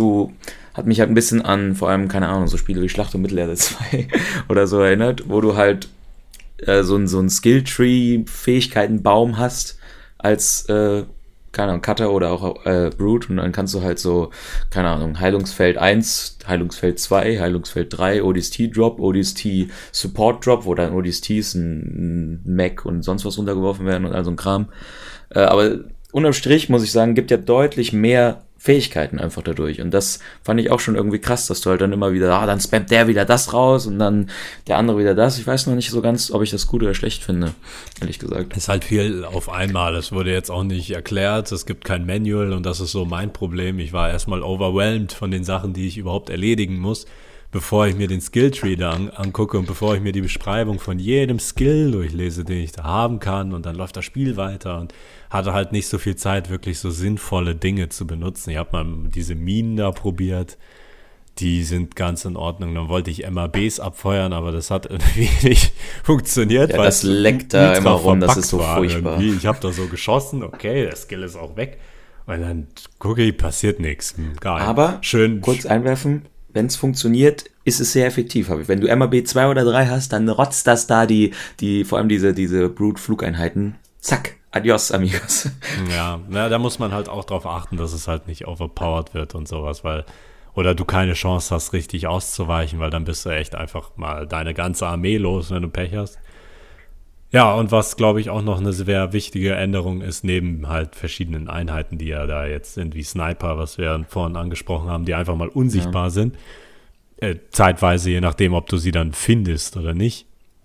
hat mich halt ein bisschen an, vor allem, keine Ahnung, so Spiele wie Schlacht um Mittelerde 2 oder so erinnert, wo du halt so ein Skilltree-Fähigkeitenbaum hast als, keine Ahnung, Cutter oder auch Brute und dann kannst du halt so, keine Ahnung, Heilungsfeld 1, Heilungsfeld 2, Heilungsfeld 3, ODST-Drop, ODST-Support-Drop, wo dann ODSTs, ein Mech und sonst was runtergeworfen werden und all so ein Kram. Aber unterm Strich, muss ich sagen, gibt ja deutlich mehr Fähigkeiten einfach dadurch. Und das fand ich auch schon irgendwie krass, dass du halt dann immer wieder, dann spammt der wieder das raus und dann der andere wieder das. Ich weiß noch nicht so ganz, ob ich das gut oder schlecht finde, ehrlich gesagt. Es ist halt viel auf einmal. Es wurde jetzt auch nicht erklärt. Es gibt kein Manual und das ist so mein Problem. Ich war erstmal overwhelmed von den Sachen, die ich überhaupt erledigen muss, bevor ich mir den Skilltree da angucke und bevor ich mir die Beschreibung von jedem Skill durchlese, den ich da haben kann, und dann läuft das Spiel weiter und hatte halt nicht so viel Zeit, wirklich so sinnvolle Dinge zu benutzen. Ich habe mal diese Minen da probiert, die sind ganz in Ordnung. Dann wollte ich MABs abfeuern, aber das hat irgendwie nicht funktioniert. Ja, weil das leckt da immer rum, das ist so furchtbar. Ich habe da so geschossen, okay, der Skill ist auch weg. Und dann gucke ich, passiert nichts. Geil. Aber, schön kurz einwerfen, wenn es funktioniert, ist es sehr effektiv. Wenn du MAB 2 oder 3 hast, dann rotzt das da vor allem diese Brute-Flugeinheiten. Zack, adios, amigos. Ja, da muss man halt auch drauf achten, dass es halt nicht overpowered wird und sowas, oder du keine Chance hast, richtig auszuweichen, weil dann bist du echt einfach mal deine ganze Armee los, wenn du Pech hast. Ja, und was, glaube ich, auch noch eine sehr wichtige Änderung ist, neben halt verschiedenen Einheiten, die ja da jetzt sind, wie Sniper, was wir vorhin angesprochen haben, die einfach mal unsichtbar sind, zeitweise, je nachdem, ob du sie dann findest oder nicht,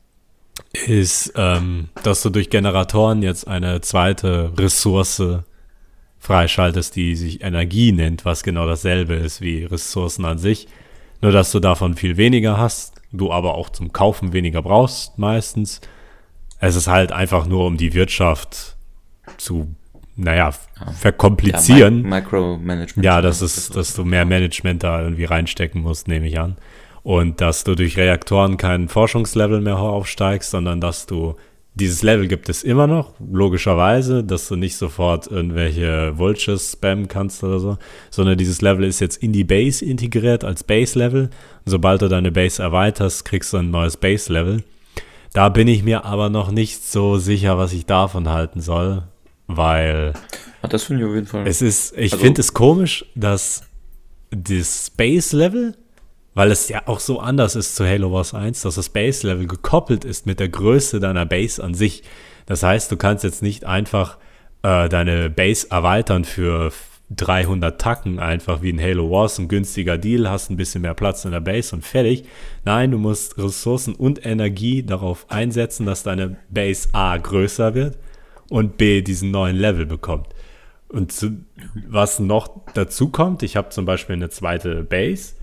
ist, dass du durch Generatoren jetzt eine zweite Ressource freischaltest, die sich Energie nennt, was genau dasselbe ist wie Ressourcen an sich, nur dass du davon viel weniger hast, du aber auch zum Kaufen weniger brauchst meistens. Es ist halt einfach nur, um die Wirtschaft zu, verkomplizieren. Micromanagement. Ja, dass du mehr Management da irgendwie reinstecken musst, nehme ich an. Und dass du durch Reaktoren kein Forschungslevel mehr aufsteigst, sondern dass du, dieses Level gibt es immer noch, logischerweise, dass du nicht sofort irgendwelche Vultures spammen kannst oder so, sondern dieses Level ist jetzt in die Base integriert als Base-Level. Und sobald du deine Base erweiterst, kriegst du ein neues Base-Level. Da bin ich mir aber noch nicht so sicher, was ich davon halten soll, weil das finde ich auf jeden Fall. Ich finde es komisch, dass das Space-Level, weil es ja auch so anders ist zu Halo Wars 1, dass das Base-Level gekoppelt ist mit der Größe deiner Base an sich. Das heißt, du kannst jetzt nicht einfach deine Base erweitern für 300 Tacken, einfach wie in Halo Wars, ein günstiger Deal, hast ein bisschen mehr Platz in der Base und fertig. Nein, du musst Ressourcen und Energie darauf einsetzen, dass deine Base A größer wird und B diesen neuen Level bekommt. Und was noch dazu kommt, ich habe zum Beispiel eine zweite Base,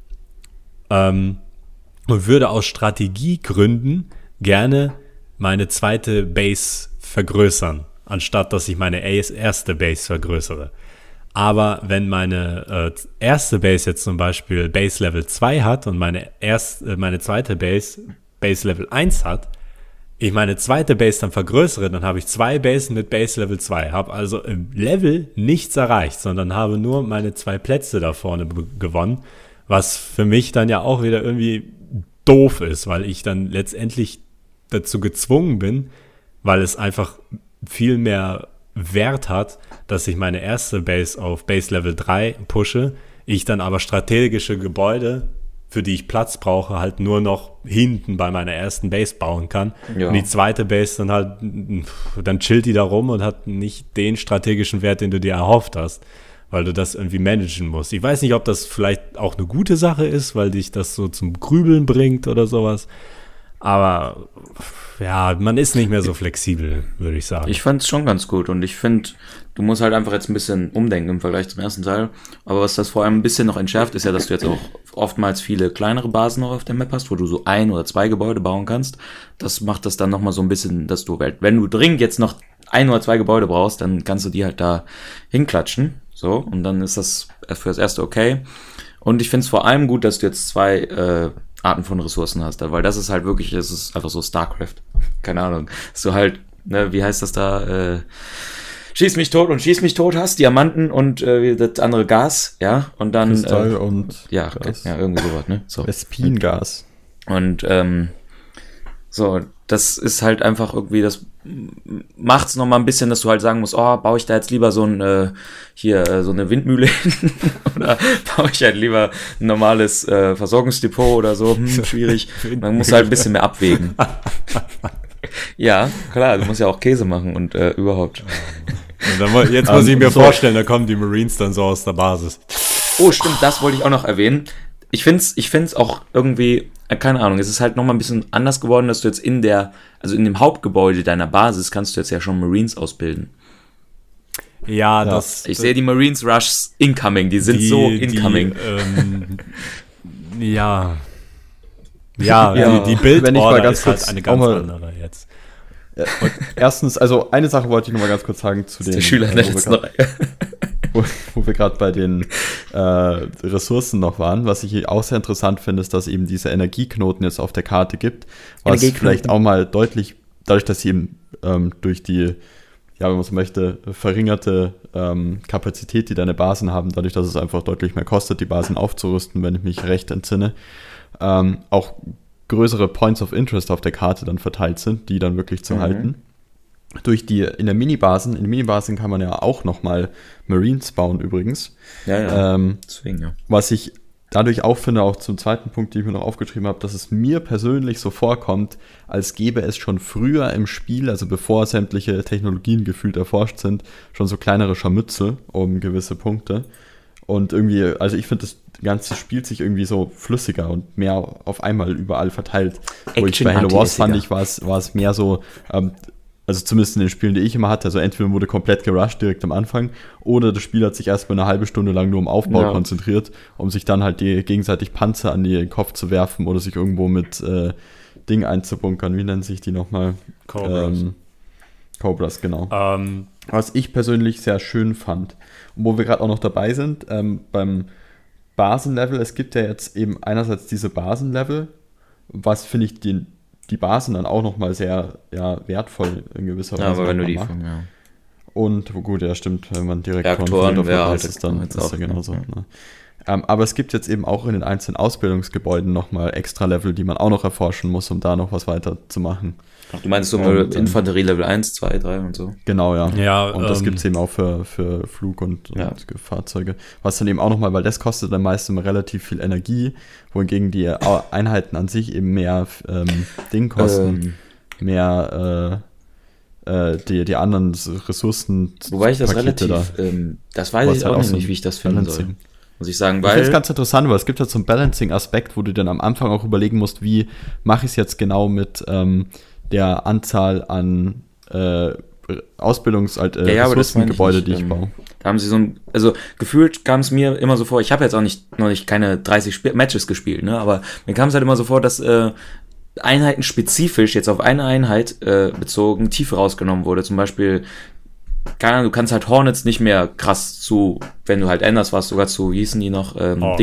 und würde aus Strategiegründen gerne meine zweite Base vergrößern, anstatt dass ich meine erste Base vergrößere. Aber wenn meine erste Base jetzt zum Beispiel Base Level 2 hat und meine zweite Base Level 1 hat, ich meine zweite Base dann vergrößere, dann habe ich 2 Basen mit Base Level 2. Habe also im Level nichts erreicht, sondern habe nur meine 2 Plätze da vorne gewonnen, was für mich dann ja auch wieder irgendwie doof ist, weil ich dann letztendlich dazu gezwungen bin, weil es einfach viel mehr Wert hat, dass ich meine erste Base auf Base Level 3 pushe, ich dann aber strategische Gebäude, für die ich Platz brauche, halt nur noch hinten bei meiner ersten Base bauen kann. Ja. Und die zweite Base dann halt, dann chillt die da rum und hat nicht den strategischen Wert, den du dir erhofft hast, weil du das irgendwie managen musst. Ich weiß nicht, ob das vielleicht auch eine gute Sache ist, weil dich das so zum Grübeln bringt oder sowas. Aber ja, man ist nicht mehr so flexibel, würde ich sagen. Ich fand es schon ganz gut und ich finde, du musst halt einfach jetzt ein bisschen umdenken im Vergleich zum ersten Teil. Aber was das vor allem ein bisschen noch entschärft, ist ja, dass du jetzt auch oftmals viele kleinere Basen noch auf der Map hast, wo du so 1 oder 2 Gebäude bauen kannst. Das macht das dann nochmal so ein bisschen, dass du, wenn du dringend jetzt noch 1 oder 2 Gebäude brauchst, dann kannst du die halt da hinklatschen. So, und dann ist das für das erste okay. Und ich finde es vor allem gut, dass du jetzt 2 Arten von Ressourcen hast, weil das ist halt wirklich, es ist einfach so StarCraft. Keine Ahnung. Dass du halt, ne, wie heißt das da, schieß mich tot hast, Diamanten und das andere Gas, ja, und dann Kristall und ja, Gas. Ja, irgendwie sowas, ne? So. Espingas. Und so, das ist halt einfach irgendwie, das macht's noch mal ein bisschen, dass du halt sagen musst, oh, baue ich da jetzt lieber so ein so eine Windmühle hin oder baue ich halt lieber ein normales Versorgungsdepot oder so, schwierig. Man muss halt ein bisschen mehr abwägen. Ja, klar, du musst ja auch Käse machen und überhaupt. Und jetzt muss ich mir vorstellen, da kommen die Marines dann so aus der Basis. Oh, stimmt, das wollte ich auch noch erwähnen. Ich find's auch irgendwie, keine Ahnung, es ist halt nochmal ein bisschen anders geworden, dass du jetzt in dem Hauptgebäude deiner Basis kannst du jetzt ja schon Marines ausbilden. Ja, ich sehe die Marines Rushs incoming, die sind so incoming. Ja, die Bildorder ist halt eine ganz andere jetzt. Und erstens, also eine Sache wollte ich noch mal ganz kurz sagen zu den der Schüler in der letzten Reihe. Wo wir gerade bei den Ressourcen noch waren. Was ich auch sehr interessant finde, ist, dass eben diese Energieknoten jetzt auf der Karte gibt, was vielleicht auch mal deutlich, dadurch, dass sie eben durch die, ja, wenn man so möchte, verringerte Kapazität, die deine Basen haben, dadurch, dass es einfach deutlich mehr kostet, die Basen aufzurüsten, wenn ich mich recht entsinne, auch größere Points of Interest auf der Karte dann verteilt sind, die dann wirklich zu halten. In den Minibasen kann man ja auch nochmal Marines bauen übrigens. Ja. Deswegen, ja. Was ich dadurch auch finde, auch zum zweiten Punkt, den ich mir noch aufgeschrieben habe, dass es mir persönlich so vorkommt, als gäbe es schon früher im Spiel, also bevor sämtliche Technologien gefühlt erforscht sind, schon so kleinere Scharmützel um gewisse Punkte. Und irgendwie, also ich finde, das Ganze spielt sich irgendwie so flüssiger und mehr auf einmal überall verteilt. Wo ich bei Halo Wars fand war es mehr so, also zumindest in den Spielen, die ich immer hatte, also entweder wurde komplett gerusht direkt am Anfang oder das Spiel hat sich erstmal eine halbe Stunde lang nur um Aufbau konzentriert, um sich dann halt gegenseitig Panzer an den Kopf zu werfen oder sich irgendwo mit Ding einzubunkern. Wie nennen sich die nochmal? Cobras, genau. Was ich persönlich sehr schön fand. Und wo wir gerade auch noch dabei sind, beim Basenlevel, es gibt ja jetzt eben einerseits diese Basenlevel, was finde ich die Basen dann auch nochmal sehr wertvoll in gewisser Weise. Ja, aber wenn du die macht. Und gut, ja stimmt, wenn man direkt Reaktoren wäre, halt ist es dann genauso. Ne? Aber es gibt jetzt eben auch in den einzelnen Ausbildungsgebäuden nochmal extra Level, die man auch noch erforschen muss, um da noch was weiter zu machen. Ach, du meinst so Infanterie Level 1, 2, 3 und so? Genau, ja. Ja, und das gibt es eben auch für Flug- und Fahrzeuge. Was dann eben auch nochmal, weil das kostet dann meist immer relativ viel Energie, wohingegen die Einheiten an sich eben mehr Ding kosten, mehr die anderen Ressourcen. Wobei ich das Pakete relativ, das weiß ich auch noch nicht, wie ich das finden soll. Muss ich sagen, weil... Ich finde es ganz interessant, weil es gibt halt so einen Balancing-Aspekt, wo du dann am Anfang auch überlegen musst, wie mache ich es jetzt genau mit der Anzahl an Ressourcengebäude, die ich baue. Da haben sie also gefühlt kam es mir immer so vor, ich habe jetzt auch noch nicht keine 30 Matches gespielt, ne, aber mir kam es halt immer so vor, dass Einheiten spezifisch jetzt auf eine Einheit bezogen Tiefe rausgenommen wurde. Zum Beispiel, keine Ahnung, du kannst halt Hornets nicht mehr krass wenn du halt änderst, warst sogar wie hießen die noch,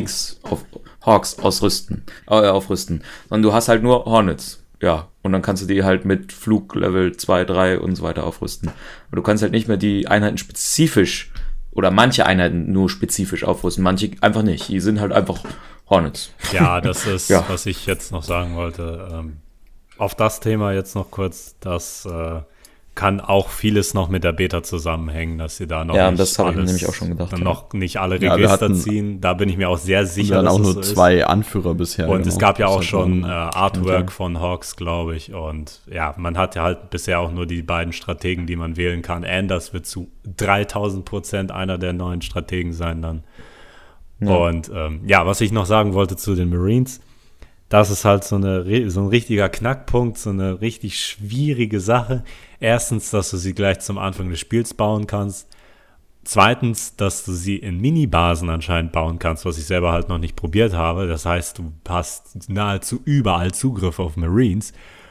Hawks aufrüsten. Sondern du hast halt nur Hornets. Ja, und dann kannst du die halt mit Fluglevel 2, 3 und so weiter aufrüsten. Aber du kannst halt nicht mehr die Einheiten spezifisch oder manche Einheiten nur spezifisch aufrüsten, manche einfach nicht. Die sind halt einfach Hornets. Ja, das ist, was ich jetzt noch sagen wollte. Auf das Thema jetzt noch kurz, das kann auch vieles noch mit der Beta zusammenhängen, dass sie da noch nicht das habe ich mir nämlich auch schon gedacht. Noch nicht alle Register ziehen. Da bin ich mir auch sehr sicher, dass es so ist. Wir hatten auch nur 2 Anführer bisher. Und es gab ja auch schon Artwork von Hawks, glaube ich. Und ja, man hat ja halt bisher auch nur die beiden Strategen, die man wählen kann. Anders wird zu 3000% einer der neuen Strategen sein dann. Ja. Und was ich noch sagen wollte zu den Marines, das ist halt so ein richtiger Knackpunkt, so eine richtig schwierige Sache. Erstens, dass du sie gleich zum Anfang des Spiels bauen kannst. Zweitens, dass du sie in Minibasen anscheinend bauen kannst, was ich selber halt noch nicht probiert habe. Das heißt, du hast nahezu überall Zugriff auf Marines.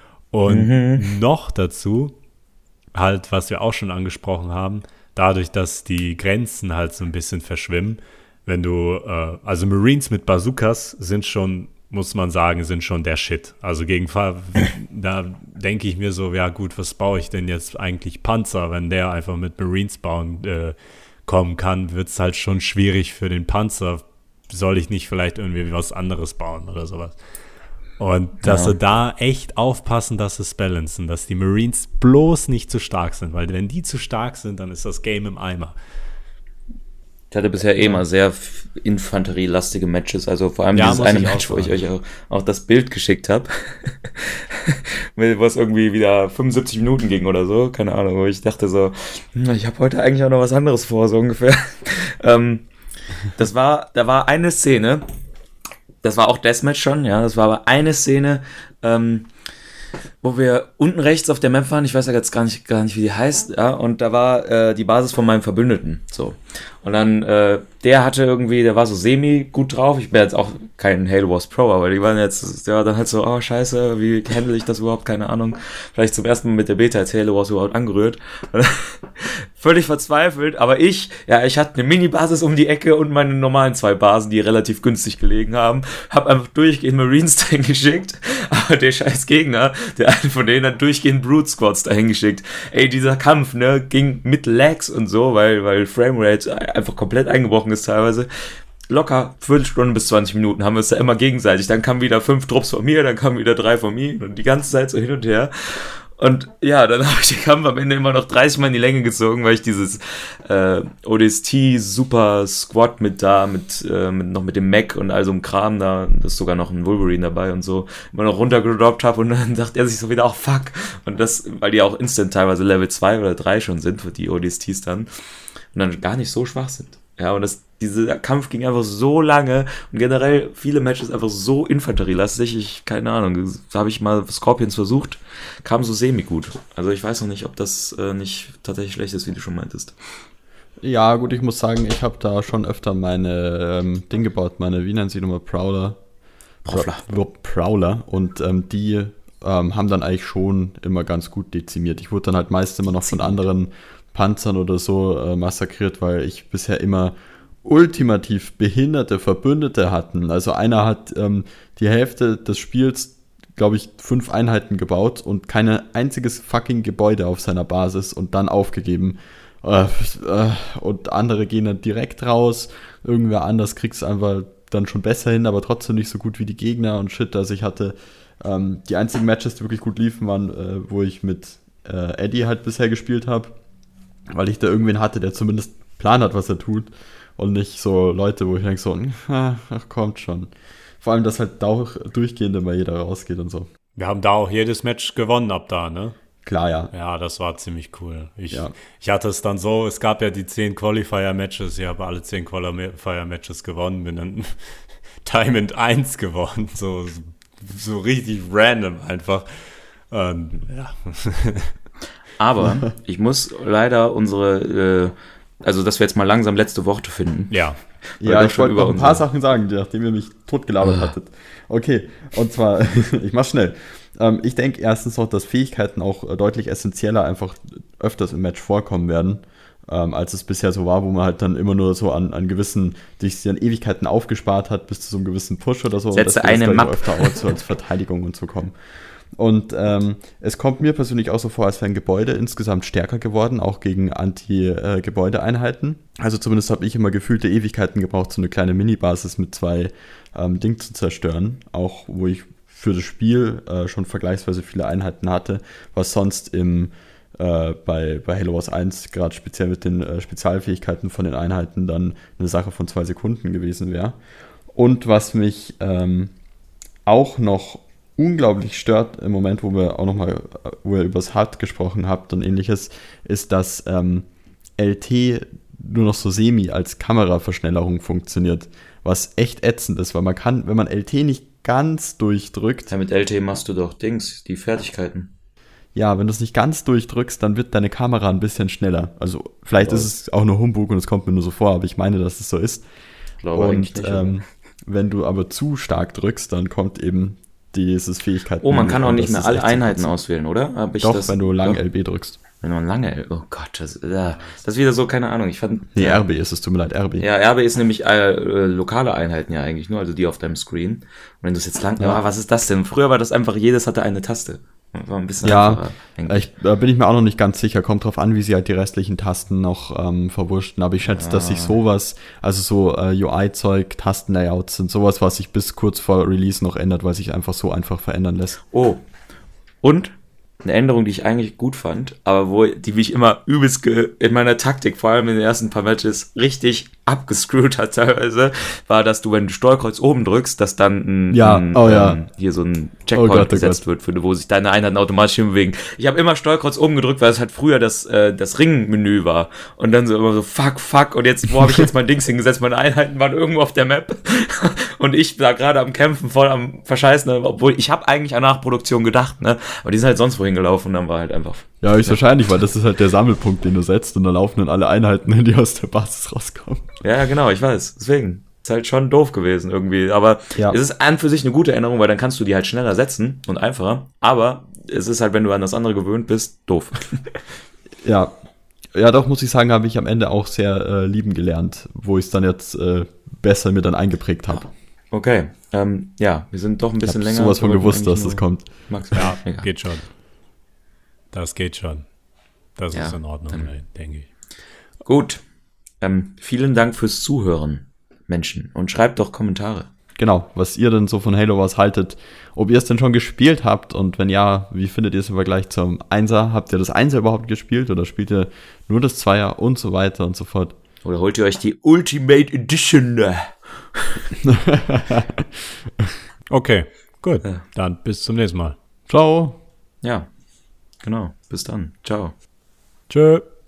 Und noch dazu, halt, was wir auch schon angesprochen haben, dadurch, dass die Grenzen halt so ein bisschen verschwimmen, wenn du, also Marines mit Bazookas sind schon, muss man sagen, sind schon der Shit. Also da denke ich mir so, ja gut, was baue ich denn jetzt eigentlich Panzer? Wenn der einfach mit Marines kommen kann, wird es halt schon schwierig für den Panzer. Soll ich nicht vielleicht irgendwie was anderes bauen oder sowas? Und dass sie da echt aufpassen, dass sie es balancen, dass die Marines bloß nicht zu stark sind, weil wenn die zu stark sind, dann ist das Game im Eimer. Ich hatte bisher immer sehr infanterielastige Matches, also vor allem dieses eine Match, wo ich euch auch das Bild geschickt habe, wo es irgendwie wieder 75 Minuten ging oder so, keine Ahnung, wo ich dachte so, ich habe heute eigentlich auch noch was anderes vor, so ungefähr. Da war eine Szene, das war auch Deathmatch schon, ja, das war aber eine Szene, wo wir unten rechts auf der Map waren, ich weiß ja jetzt gar nicht, wie die heißt, ja, und da war die Basis von meinem Verbündeten, so. Und dann, der war so semi gut drauf, ich bin jetzt auch kein Halo Wars Pro, aber die waren jetzt, dann halt so, oh scheiße, wie handle ich das überhaupt, keine Ahnung, vielleicht zum ersten Mal mit der Beta als Halo Wars überhaupt angerührt, völlig verzweifelt, aber ich hatte eine Mini-Basis um die Ecke und meine normalen 2 Basen, die relativ günstig gelegen haben, hab einfach durchgehend Marines dahin geschickt, aber der scheiß Gegner, der eine von denen hat durchgehend Brute Squads dahin geschickt. Ey, dieser Kampf, ne, ging mit Lags und so, weil Framerate einfach komplett eingebrochen ist teilweise. Locker Viertelstunde bis 20 Minuten haben wir es da immer gegenseitig. Dann kamen wieder 5 Trupps von mir, dann kamen wieder 3 von mir und die ganze Zeit so hin und her. Und ja, dann habe ich den Kampf am Ende immer noch 30 Mal in die Länge gezogen, weil ich dieses ODST Super Squad noch mit dem Mech und all so einem Kram da, da ist sogar noch ein Wolverine dabei und so, immer noch runtergedroppt habe und dann sagt er sich so wieder, fuck. Und das, weil die auch instant teilweise Level 2 oder 3 schon sind für die ODSTs dann und dann gar nicht so schwach sind. Ja, und dieser Kampf ging einfach so lange und generell viele Matches einfach so infanterielastig. Keine Ahnung, da habe ich mal Scorpions versucht, kam so semi-gut. Also ich weiß noch nicht, ob das nicht tatsächlich schlecht ist, wie du schon meintest. Ja, gut, ich muss sagen, ich habe da schon öfter meine Ding gebaut, wie nennen sie nochmal, Prowler. Und die haben dann eigentlich schon immer ganz gut dezimiert. Ich wurde dann halt meist immer noch von anderen Panzern oder so massakriert, weil ich bisher immer ultimativ behinderte Verbündete hatten. Also einer hat die Hälfte des Spiels, glaube ich, 5 Einheiten gebaut und kein einziges fucking Gebäude auf seiner Basis und dann aufgegeben. und andere gehen dann direkt raus. Irgendwer anders kriegt es einfach dann schon besser hin, aber trotzdem nicht so gut wie die Gegner und shit. Also ich hatte die einzigen Matches, die wirklich gut liefen, waren, wo ich mit Eddie halt bisher gespielt habe, weil ich da irgendwen hatte, der zumindest Plan hat, was er tut und nicht so Leute, wo ich denke so, ach, kommt schon. Vor allem, dass halt auch durchgehend immer jeder rausgeht und so. Wir haben da auch jedes Match gewonnen ab da, ne? Klar, ja. Ja, das war ziemlich cool. Ich hatte es dann so, es gab ja die 10 Qualifier-Matches, ich habe alle 10 Qualifier-Matches gewonnen, bin dann Diamond 1 geworden, so richtig random einfach. Ja. Aber ich muss leider also dass wir jetzt mal langsam letzte Worte finden. Ja. Ja, ich wollte noch ein paar Sachen sagen, nachdem ihr mich totgelabert hattet. Okay, und zwar, ich mach's schnell. Ich denke erstens noch, dass Fähigkeiten auch deutlich essentieller einfach öfters im Match vorkommen werden, als es bisher so war, wo man halt dann immer nur so an gewissen, sich an Ewigkeiten aufgespart hat, bis zu so einem gewissen Push oder so. Setze eine Map. Öfter auch so als Verteidigung und so kommen. Und es kommt mir persönlich auch so vor, als wären Gebäude insgesamt stärker geworden, auch gegen Anti-Gebäudeeinheiten. Also zumindest habe ich immer gefühlte Ewigkeiten gebraucht, so eine kleine Mini-Basis mit 2 Dingen zu zerstören. Auch wo ich für das Spiel schon vergleichsweise viele Einheiten hatte, was sonst bei Halo Wars 1, gerade speziell mit den Spezialfähigkeiten von den Einheiten, dann eine Sache von 2 Sekunden gewesen wäre. Und was mich auch noch unglaublich stört im Moment, wo ihr über das HUD gesprochen habt und ähnliches, ist, dass LT nur noch so semi als Kameraverschnellerung funktioniert, was echt ätzend ist, weil man kann, wenn man LT nicht ganz durchdrückt... Ja, mit LT machst du doch die Fertigkeiten. Ja, wenn du es nicht ganz durchdrückst, dann wird deine Kamera ein bisschen schneller. Also vielleicht ist es auch nur Humbug und es kommt mir nur so vor, aber ich meine, dass es so ist. Glaube und nicht, wenn du aber zu stark drückst, dann kommt eben dieses Fähigkeiten... Oh, man kann auch nicht mehr alle Einheiten auswählen, oder? Doch, wenn du lang LB drückst. Wenn man lange, oh Gott, das ist wieder so, keine Ahnung, ich fand... Nee, RB ist es, tut mir leid, RB. Ja, RB ist nämlich lokale Einheiten ja eigentlich nur, also die auf deinem Screen. Und wenn du es jetzt was ist das denn? Früher war das einfach, jedes hatte eine Taste. War ein bisschen einfacher. Da bin ich mir auch noch nicht ganz sicher, kommt drauf an, wie sie halt die restlichen Tasten noch verwursten, aber ich schätze, dass sich sowas, also so UI-Zeug, Tastenlayouts sind sowas, was sich bis kurz vor Release noch ändert, weil sich einfach so einfach verändern lässt. Oh, und eine Änderung, die ich eigentlich gut fand, aber die mich immer übelst in meiner Taktik, vor allem in den ersten paar Matches, richtig abgescrewt hat teilweise, war, dass du, wenn du Steuerkreuz oben drückst, dass dann hier so ein Checkpoint gesetzt wird, wo sich deine Einheiten automatisch hinbewegen. Ich habe immer Steuerkreuz oben gedrückt, weil es halt früher das Ring-Menü war. Und dann so immer so, fuck, und jetzt, wo habe ich jetzt mein Dings hingesetzt? Meine Einheiten waren irgendwo auf der Map. Und ich war gerade am Kämpfen, voll am Verscheißen, obwohl ich habe eigentlich an Nachproduktion gedacht, ne? Aber die sind halt sonst wohin gelaufen und dann war halt einfach... Ja, höchstwahrscheinlich, weil das ist halt der Sammelpunkt, den du setzt und dann laufen dann alle Einheiten, die aus der Basis rauskommen. Ja, genau, ich weiß. Deswegen. Ist halt schon doof gewesen irgendwie. Aber es ist an für sich eine gute Änderung, weil dann kannst du die halt schneller setzen und einfacher. Aber es ist halt, wenn du an das andere gewöhnt bist, doof. Ja, doch, muss ich sagen, habe ich am Ende auch sehr lieben gelernt, wo ich es dann jetzt besser mir dann eingeprägt habe. Okay, wir sind doch ein bisschen länger. Ich habe sowas von gewusst, dass das kommt. Ja, geht schon. Das geht schon. Das ist in Ordnung, denke ich. Gut. Vielen Dank fürs Zuhören, Menschen. Und schreibt doch Kommentare. Genau, was ihr denn so von Halo Wars haltet. Ob ihr es denn schon gespielt habt und wenn ja, wie findet ihr es im Vergleich zum 1er? Habt ihr das 1er überhaupt gespielt oder spielt ihr nur das 2er und so weiter und so fort? Oder holt ihr euch die Ultimate Edition? Okay, gut. Dann bis zum nächsten Mal. Ciao. Ja, genau. Bis dann. Ciao. Tschö.